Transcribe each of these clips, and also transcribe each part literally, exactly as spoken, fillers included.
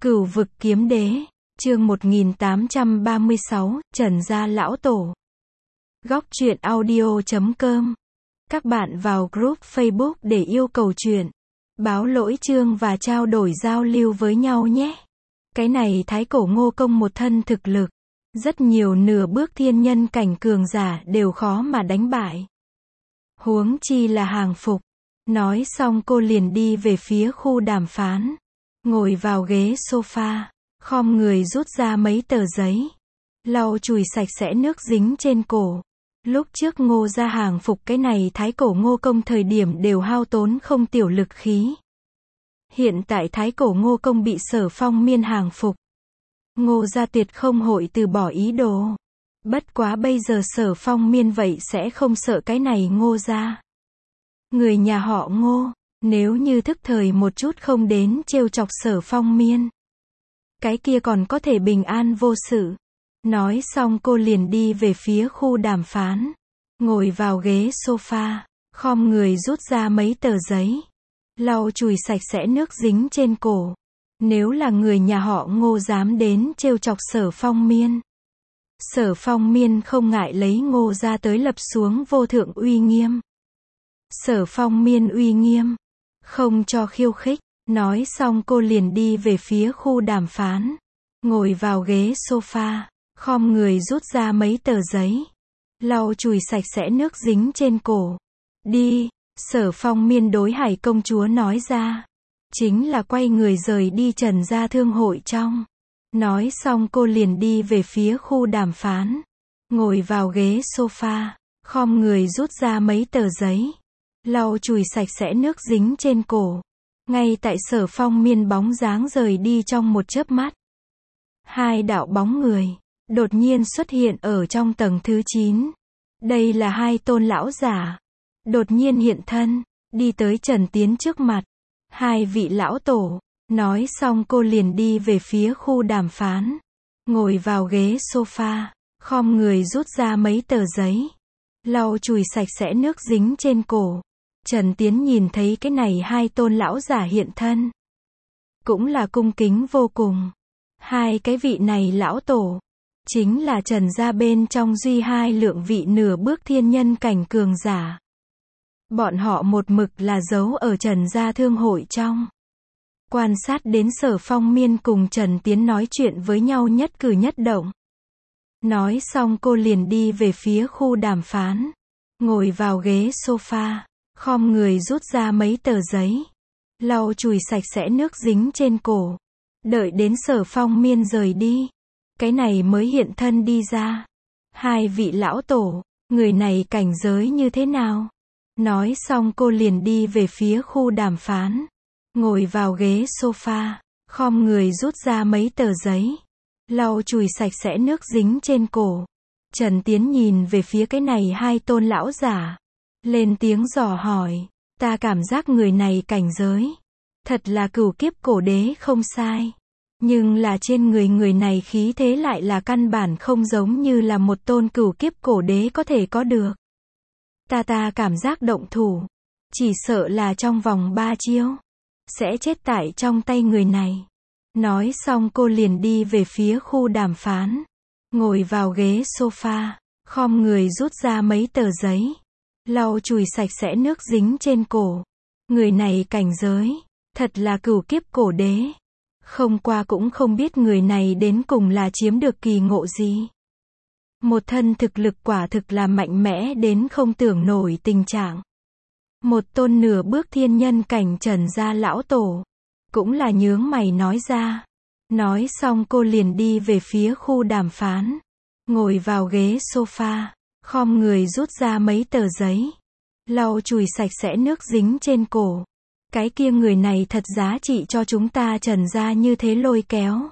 Cửu vực kiếm đế, chương một nghìn tám trăm ba mươi sáu, Trần gia lão tổ. Góc truyện audio chấm com. Các bạn vào group Facebook để yêu cầu truyện, báo lỗi chương và trao đổi giao lưu với nhau nhé. Cái này Thái Cổ Ngô Công một thân thực lực, rất nhiều nửa bước thiên nhân cảnh cường giả đều khó mà đánh bại. Huống chi là hàng phục. Nói xong cô liền đi về phía khu đàm phán. Ngồi vào ghế sofa, khom người rút ra mấy tờ giấy, lau chùi sạch sẽ nước dính trên cổ. Lúc trước Ngô gia hàng phục cái này Thái Cổ Ngô Công thời điểm đều hao tốn không tiểu lực khí. Hiện tại Thái Cổ Ngô Công bị Sở Phong Miên hàng phục, Ngô gia tuyệt không hội từ bỏ ý đồ. Bất quá bây giờ Sở Phong Miên vậy sẽ không sợ cái này Ngô gia. Người nhà họ Ngô, nếu như thức thời một chút không đến trêu chọc Sở Phong Miên, cái kia còn có thể bình an vô sự. Nói xong cô liền đi về phía khu đàm phán. Ngồi vào ghế sofa, khom người rút ra mấy tờ giấy, lau chùi sạch sẽ nước dính trên cổ. Nếu là người nhà họ Ngô dám đến trêu chọc Sở Phong Miên, Sở Phong Miên không ngại lấy Ngô gia tới lập xuống vô thượng uy nghiêm. Sở Phong Miên uy nghiêm, không cho khiêu khích. Nói xong cô liền đi về phía khu đàm phán. Ngồi vào ghế sofa, khom người rút ra mấy tờ giấy, lau chùi sạch sẽ nước dính trên cổ. Đi, Sở Phong Miên đối Hải công chúa nói ra. Chính là quay người rời đi Trần gia thương hội trong. Nói xong cô liền đi về phía khu đàm phán. Ngồi vào ghế sofa, khom người rút ra mấy tờ giấy, lau chùi sạch sẽ nước dính trên cổ. Ngay tại Sở Phong Miên bóng dáng rời đi trong một chớp mắt, hai đạo bóng người đột nhiên xuất hiện ở trong tầng thứ chín. Đây là hai tôn lão giả đột nhiên hiện thân, đi tới Trần Tiến trước mặt. Hai vị lão tổ. Nói xong cô liền đi về phía khu đàm phán. Ngồi vào ghế sofa, khom người rút ra mấy tờ giấy, lau chùi sạch sẽ nước dính trên cổ. Trần Tiến nhìn thấy cái này hai tôn lão giả hiện thân, cũng là cung kính vô cùng. Hai cái vị này lão tổ, chính là Trần gia bên trong duy hai lượng vị nửa bước thiên nhân cảnh cường giả. Bọn họ một mực là giấu ở Trần gia thương hội trong. Quan sát đến Sở Phong Miên cùng Trần Tiến nói chuyện với nhau nhất cử nhất động. Nói xong cô liền đi về phía khu đàm phán. Ngồi vào ghế sofa, khom người rút ra mấy tờ giấy, lau chùi sạch sẽ nước dính trên cổ. Đợi đến Sở Phong Miên rời đi, cái này mới hiện thân đi ra. Hai vị lão tổ, người này cảnh giới như thế nào? Nói xong cô liền đi về phía khu đàm phán. Ngồi vào ghế sofa, khom người rút ra mấy tờ giấy, lau chùi sạch sẽ nước dính trên cổ. Trần Tiến nhìn về phía cái này hai tôn lão giả, lên tiếng dò hỏi. Ta cảm giác người này cảnh giới thật là cửu kiếp cổ đế không sai. Nhưng là trên người người này khí thế lại là căn bản không giống như là một tôn cửu kiếp cổ đế có thể có được. Ta ta cảm giác động thủ, chỉ sợ là trong vòng ba chiêu sẽ chết tại trong tay người này. Nói xong cô liền đi về phía khu đàm phán. Ngồi vào ghế sofa, khom người rút ra mấy tờ giấy, lau chùi sạch sẽ nước dính trên cổ. Người này cảnh giới thật là cửu kiếp cổ đế. Không qua cũng không biết người này đến cùng là chiếm được kỳ ngộ gì. Một thân thực lực quả thực là mạnh mẽ đến không tưởng nổi tình trạng. Một tôn nửa bước thiên nhân cảnh Trần gia lão tổ, cũng là nhướng mày nói ra. Nói xong cô liền đi về phía khu đàm phán. Ngồi vào ghế sofa, khom người rút ra mấy tờ giấy, lau chùi sạch sẽ nước dính trên cổ. Cái kia người này thật giá trị cho chúng ta Trần gia như thế lôi kéo.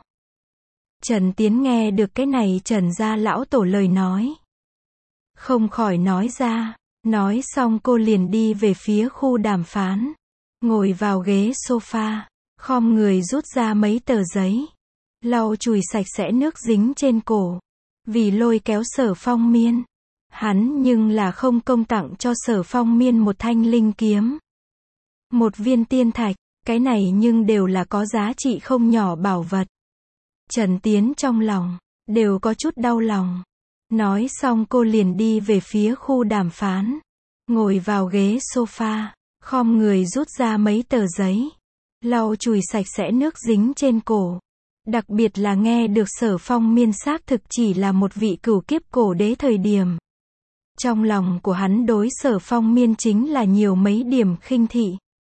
Trần Tiến nghe được cái này Trần gia lão tổ lời nói, không khỏi nói ra. Nói xong cô liền đi về phía khu đàm phán. Ngồi vào ghế sofa, khom người rút ra mấy tờ giấy, lau chùi sạch sẽ nước dính trên cổ. Vì lôi kéo Sở Phong Miên, hắn nhưng là không công tặng cho Sở Phong Miên một thanh linh kiếm, một viên tiên thạch. Cái này nhưng đều là có giá trị không nhỏ bảo vật. Trần Tiến trong lòng, đều có chút đau lòng. Nói xong cô liền đi về phía khu đàm phán. Ngồi vào ghế sofa, khom người rút ra mấy tờ giấy. Lau chùi sạch sẽ nước dính trên cổ. Đặc biệt là nghe được Sở Phong Miên xác thực chỉ là một vị cửu kiếp cổ đế thời điểm. Trong lòng của hắn đối Sở Phong Miên chính là nhiều mấy điểm khinh thị.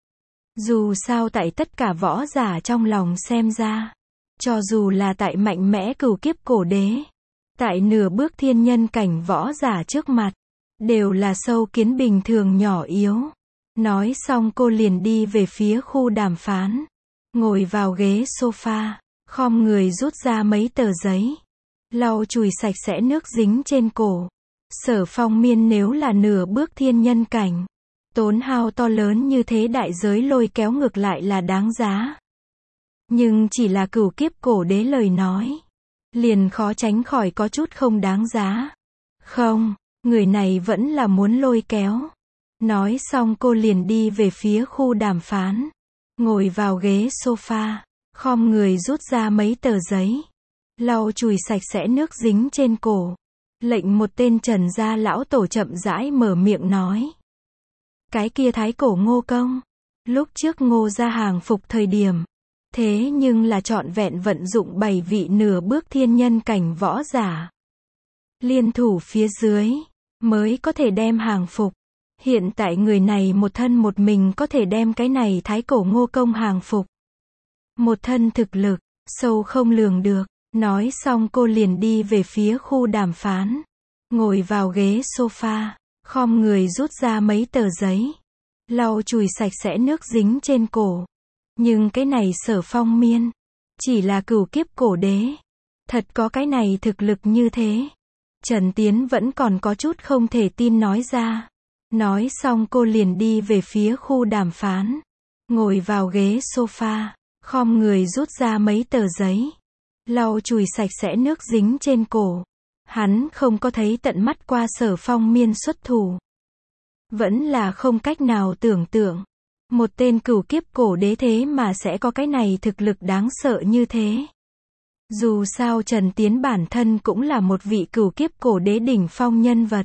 Dù sao tại tất cả võ giả trong lòng xem ra, cho dù là tại mạnh mẽ cửu kiếp cổ đế, tại nửa bước thiên nhân cảnh võ giả trước mặt, đều là sâu kiến bình thường nhỏ yếu. Nói xong cô liền đi về phía khu đàm phán. Ngồi vào ghế sofa, khom người rút ra mấy tờ giấy. Lau chùi sạch sẽ nước dính trên cổ. Sở Phong Miên nếu là nửa bước thiên nhân cảnh, tốn hao to lớn như thế đại giới lôi kéo ngược lại là đáng giá. Nhưng chỉ là cửu kiếp cổ đế lời nói, liền khó tránh khỏi có chút không đáng giá. Không, người này vẫn là muốn lôi kéo. Nói xong cô liền đi về phía khu đàm phán. Ngồi vào ghế sofa, khom người rút ra mấy tờ giấy. Lau chùi sạch sẽ nước dính trên cổ. Lệnh một tên Trần gia lão tổ chậm rãi mở miệng nói. Cái kia thái cổ Ngô Công, lúc trước Ngô gia hàng phục thời điểm, thế nhưng là trọn vẹn vận dụng bảy vị nửa bước thiên nhân cảnh võ giả. Liên thủ phía dưới, mới có thể đem hàng phục. Hiện tại người này một thân một mình có thể đem cái này thái cổ Ngô Công hàng phục. Một thân thực lực, sâu không lường được. Nói xong cô liền đi về phía khu đàm phán. Ngồi vào ghế sofa, khom người rút ra mấy tờ giấy. Lau chùi sạch sẽ nước dính trên cổ. Nhưng cái này Sở Phong Miên, chỉ là cửu kiếp cổ đế. Thật có cái này thực lực như thế. Trần Tiến vẫn còn có chút không thể tin nói ra. Nói xong cô liền đi về phía khu đàm phán. Ngồi vào ghế sofa, khom người rút ra mấy tờ giấy. Lau chùi sạch sẽ nước dính trên cổ. Hắn không có thấy tận mắt qua Sở Phong Miên xuất thủ. Vẫn là không cách nào tưởng tượng. Một tên cửu kiếp cổ đế thế mà sẽ có cái này thực lực đáng sợ như thế. Dù sao Trần Tiến bản thân cũng là một vị cửu kiếp cổ đế đỉnh phong nhân vật.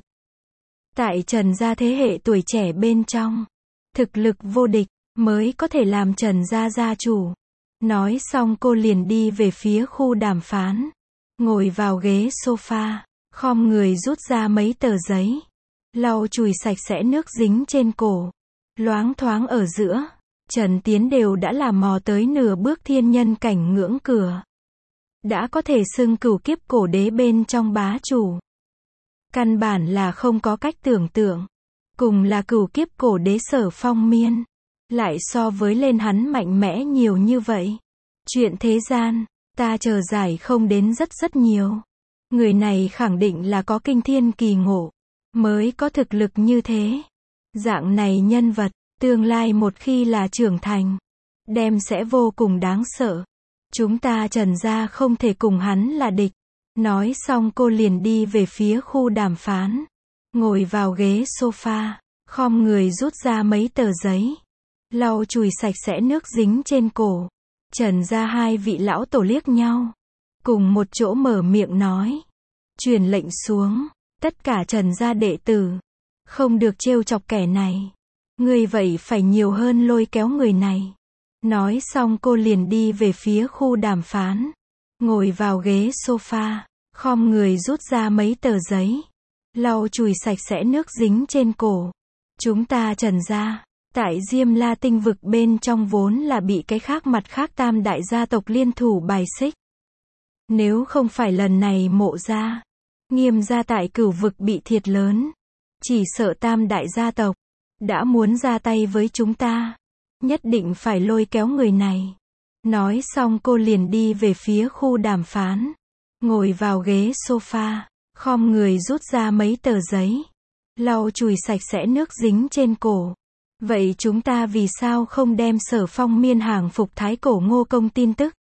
Tại Trần gia thế hệ tuổi trẻ bên trong, thực lực vô địch, mới có thể làm Trần gia gia chủ. Nói xong cô liền đi về phía khu đàm phán. Ngồi vào ghế sofa, khom người rút ra mấy tờ giấy. Lau chùi sạch sẽ nước dính trên cổ. Loáng thoáng ở giữa, Trần Tiến đều đã làm mò tới nửa bước thiên nhân cảnh ngưỡng cửa. Đã có thể xưng cửu kiếp cổ đế bên trong bá chủ. Căn bản là không có cách tưởng tượng. Cùng là cửu kiếp cổ đế Sở Phong Miên, lại so với lên hắn mạnh mẽ nhiều như vậy. Chuyện thế gian, ta chờ giải không đến rất rất nhiều. Người này khẳng định là có kinh thiên kỳ ngộ, mới có thực lực như thế. Dạng này nhân vật, tương lai một khi là trưởng thành, đem sẽ vô cùng đáng sợ. Chúng ta Trần gia không thể cùng hắn là địch. Nói xong cô liền đi về phía khu đàm phán. Ngồi vào ghế sofa, khom người rút ra mấy tờ giấy. Lau chùi sạch sẽ nước dính trên cổ. Trần gia hai vị lão tổ liếc nhau. Cùng một chỗ mở miệng nói. Truyền lệnh xuống. Tất cả Trần gia đệ tử. Không được trêu chọc kẻ này. Người vậy phải nhiều hơn lôi kéo người này. Nói xong cô liền đi về phía khu đàm phán. Ngồi vào ghế sofa. Khom người rút ra mấy tờ giấy. Lau chùi sạch sẽ nước dính trên cổ. Chúng ta Trần gia, tại Diêm La tinh vực bên trong vốn là bị cái khác mặt khác tam đại gia tộc liên thủ bài xích. Nếu không phải lần này Mộ gia, Nghiêm gia tại cửu vực bị thiệt lớn, chỉ sợ tam đại gia tộc đã muốn ra tay với chúng ta. Nhất định phải lôi kéo người này. Nói xong cô liền đi về phía khu đàm phán. Ngồi vào ghế sofa, khom người rút ra mấy tờ giấy. Lau chùi sạch sẽ nước dính trên cổ. Vậy chúng ta vì sao không đem Sở Phong Miên hàng phục thái cổ Ngô Công tin tức?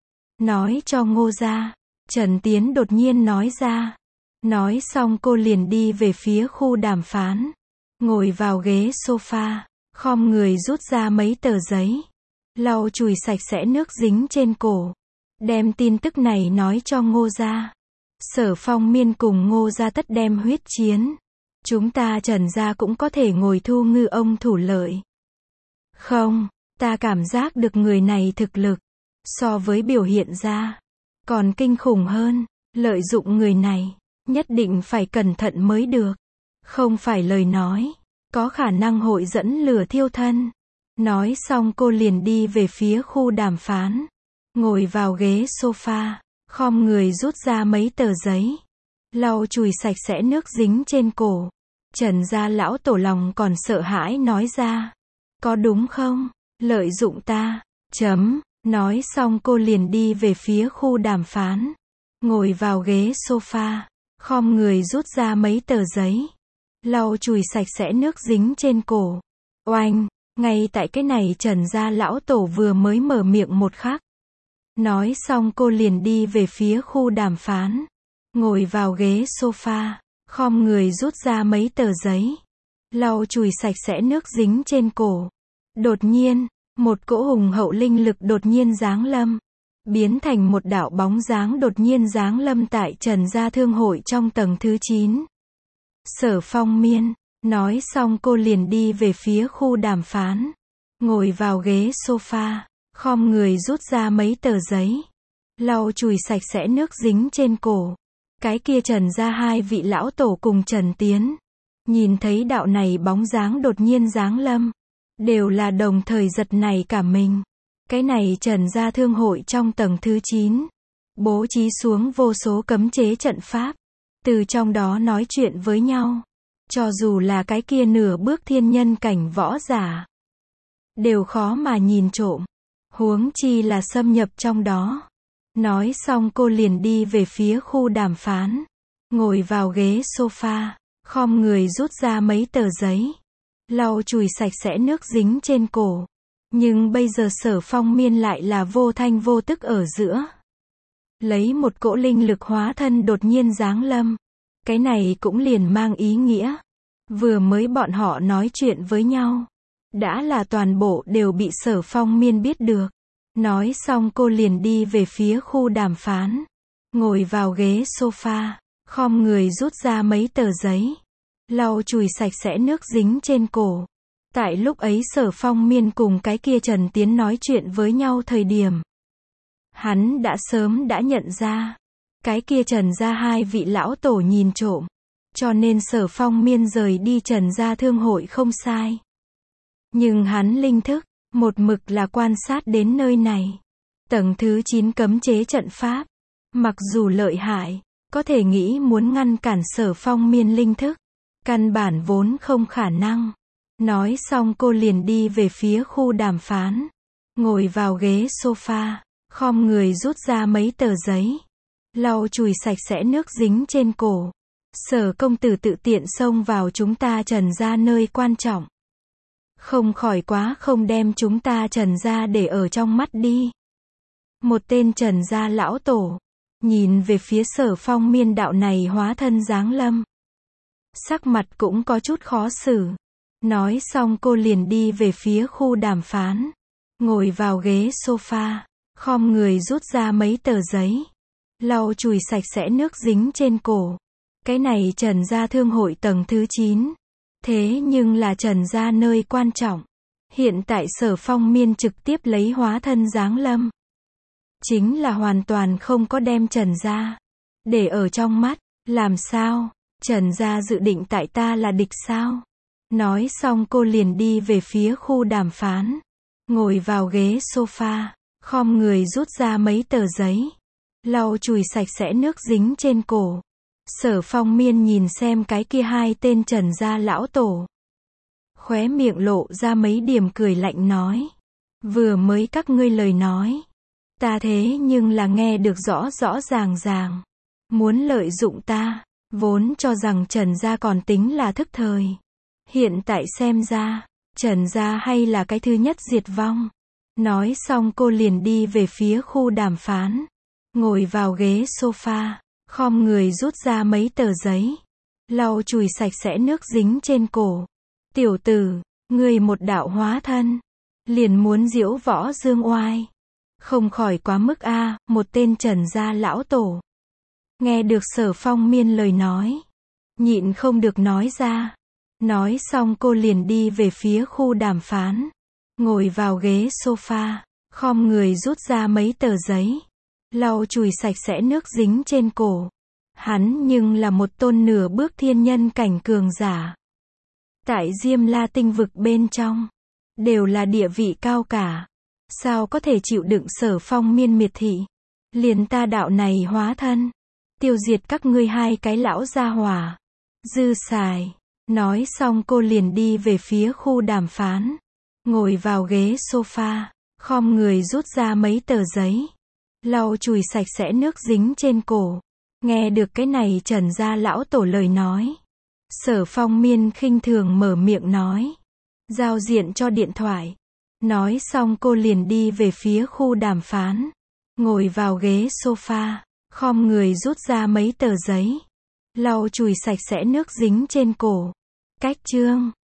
Nói cho Ngô gia. Trần Tiến đột nhiên nói ra. Nói xong cô liền đi về phía khu đàm phán. Ngồi vào ghế sofa, khom người rút ra mấy tờ giấy. lau chùi sạch sẽ nước dính trên cổ. Đem tin tức này nói cho Ngô gia. Sở Phong Miên cùng Ngô gia tất đem huyết chiến. Chúng ta Trần gia cũng có thể ngồi thu ngư ông thủ lợi. Không, ta cảm giác được người này thực lực, so với biểu hiện ra, còn kinh khủng hơn. Lợi dụng người này, nhất định phải cẩn thận mới được. Không phải lời nói, có khả năng hội dẫn lửa thiêu thân. Nói xong cô liền đi về phía khu đàm phán. Ngồi vào ghế sofa, khom người rút ra mấy tờ giấy. Lau chùi sạch sẽ nước dính trên cổ. Trần gia lão tổ lòng còn sợ hãi nói ra. Có đúng không? Lợi dụng ta. Chấm. Nói xong cô liền đi về phía khu đàm phán. Ngồi vào ghế sofa, khom người rút ra mấy tờ giấy. Lau chùi sạch sẽ nước dính trên cổ. Oanh, ngay tại cái này Trần gia lão tổ vừa mới mở miệng một khắc. Nói xong cô liền đi về phía khu đàm phán. Ngồi vào ghế sofa, khom người rút ra mấy tờ giấy. Lau chùi sạch sẽ nước dính trên cổ. Đột nhiên, một cỗ hùng hậu linh lực đột nhiên giáng lâm. Biến thành một đạo bóng dáng đột nhiên giáng lâm tại Trần gia thương hội trong tầng thứ chín. Sở Phong Miên. Nói xong cô liền đi về phía khu đàm phán. Ngồi vào ghế sofa, khom người rút ra mấy tờ giấy. Lau chùi sạch sẽ nước dính trên cổ. Cái kia Trần gia hai vị lão tổ cùng Trần Tiến. Nhìn thấy đạo này bóng dáng đột nhiên giáng lâm. Đều là đồng thời giật nảy cả mình. Cái này Trần gia thương hội trong tầng thứ chín. Bố trí xuống vô số cấm chế trận pháp. Từ trong đó nói chuyện với nhau. Cho dù là cái kia nửa bước thiên nhân cảnh võ giả. Đều khó mà nhìn trộm. Huống chi là xâm nhập trong đó. Nói xong cô liền đi về phía khu đàm phán. Ngồi vào ghế sofa, khom người rút ra mấy tờ giấy. Lau chùi sạch sẽ nước dính trên cổ. Nhưng bây giờ Sở Phong Miên lại là vô thanh vô tức ở giữa. Lấy một cỗ linh lực hóa thân đột nhiên giáng lâm. Cái này cũng liền mang ý nghĩa. Vừa mới bọn họ nói chuyện với nhau. Đã là toàn bộ đều bị Sở Phong Miên biết được. Nói xong cô liền đi về phía khu đàm phán. Ngồi vào ghế sofa, khom người rút ra mấy tờ giấy. Lau chùi sạch sẽ nước dính trên cổ. Tại lúc ấy Sở Phong Miên cùng cái kia Trần Tiến nói chuyện với nhau thời điểm. Hắn đã sớm đã nhận ra. Cái kia Trần gia hai vị lão tổ nhìn trộm. Cho nên Sở Phong Miên rời đi Trần gia thương hội không sai. Nhưng hắn linh thức, một mực là quan sát đến nơi này. Tầng thứ chín cấm chế trận pháp. Mặc dù lợi hại, có thể nghĩ muốn ngăn cản Sở Phong Miên linh thức. Căn bản vốn không khả năng. Nói xong cô liền đi về phía khu đàm phán. Ngồi vào ghế sofa, khom người rút ra mấy tờ giấy. Lau chùi sạch sẽ nước dính trên cổ. Sở công tử tự tiện xông vào chúng ta Trần gia nơi quan trọng. Không khỏi quá không đem chúng ta Trần gia để ở trong mắt đi. Một tên Trần gia lão tổ. Nhìn về phía Sở Phong Miên đạo này hóa thân giáng lâm. Sắc mặt cũng có chút khó xử. Nói xong cô liền đi về phía khu đàm phán. Ngồi vào ghế sofa, khom người rút ra mấy tờ giấy. Lau chùi sạch sẽ nước dính trên cổ. Cái này Trần gia thương hội tầng thứ chín. Thế nhưng là Trần gia nơi quan trọng. Hiện tại Sở Phong Miên trực tiếp lấy hóa thân giáng lâm. Chính là hoàn toàn không có đem Trần gia để ở trong mắt. Làm sao? Trần gia dự định tại ta là địch sao? Nói xong cô liền đi về phía khu đàm phán. Ngồi vào ghế sofa, khom người rút ra mấy tờ giấy. Lau chùi sạch sẽ nước dính trên cổ. Sở Phong Miên nhìn xem cái kia hai tên Trần gia lão tổ. Khóe miệng lộ ra mấy điểm cười lạnh nói. Vừa mới các ngươi lời nói. Ta thế nhưng là nghe được rõ rõ ràng ràng. Muốn lợi dụng ta. Vốn cho rằng Trần gia còn tính là thức thời. Hiện tại xem ra, Trần gia hay là cái thứ nhất diệt vong. Nói xong cô liền đi về phía khu đàm phán. Ngồi vào ghế sofa, khom người rút ra mấy tờ giấy. Lau chùi sạch sẽ nước dính trên cổ. Tiểu tử, ngươi một đạo hóa thân. liền muốn diễu võ dương oai. Không khỏi quá mức a, một tên Trần gia lão tổ. Nghe được Sở Phong Miên lời nói, nhịn không được nói ra. Nói xong cô liền đi về phía khu đàm phán. Ngồi vào ghế sofa, khom người rút ra mấy tờ giấy. Lau chùi sạch sẽ nước dính trên cổ. Hắn nhưng là một tôn nửa bước thiên nhân cảnh cường giả. Tại Diêm La tinh vực bên trong, đều là địa vị cao cả. Sao có thể chịu đựng Sở Phong Miên miệt thị. Liền ta đạo này hóa thân, tiêu diệt các ngươi hai cái lão gia hỏa. Dư xài. Nói xong cô liền đi về phía khu đàm phán. Ngồi vào ghế sofa, khom người rút ra mấy tờ giấy. Lau chùi sạch sẽ nước dính trên cổ. Nghe được cái này Trần gia lão tổ lời nói. Sở Phong Miên khinh thường mở miệng nói. Giao diện cho điện thoại. Nói xong cô liền đi về phía khu đàm phán. Ngồi vào ghế sofa, khom người rút ra mấy tờ giấy. Lau chùi sạch sẽ nước dính trên cổ. Cách chương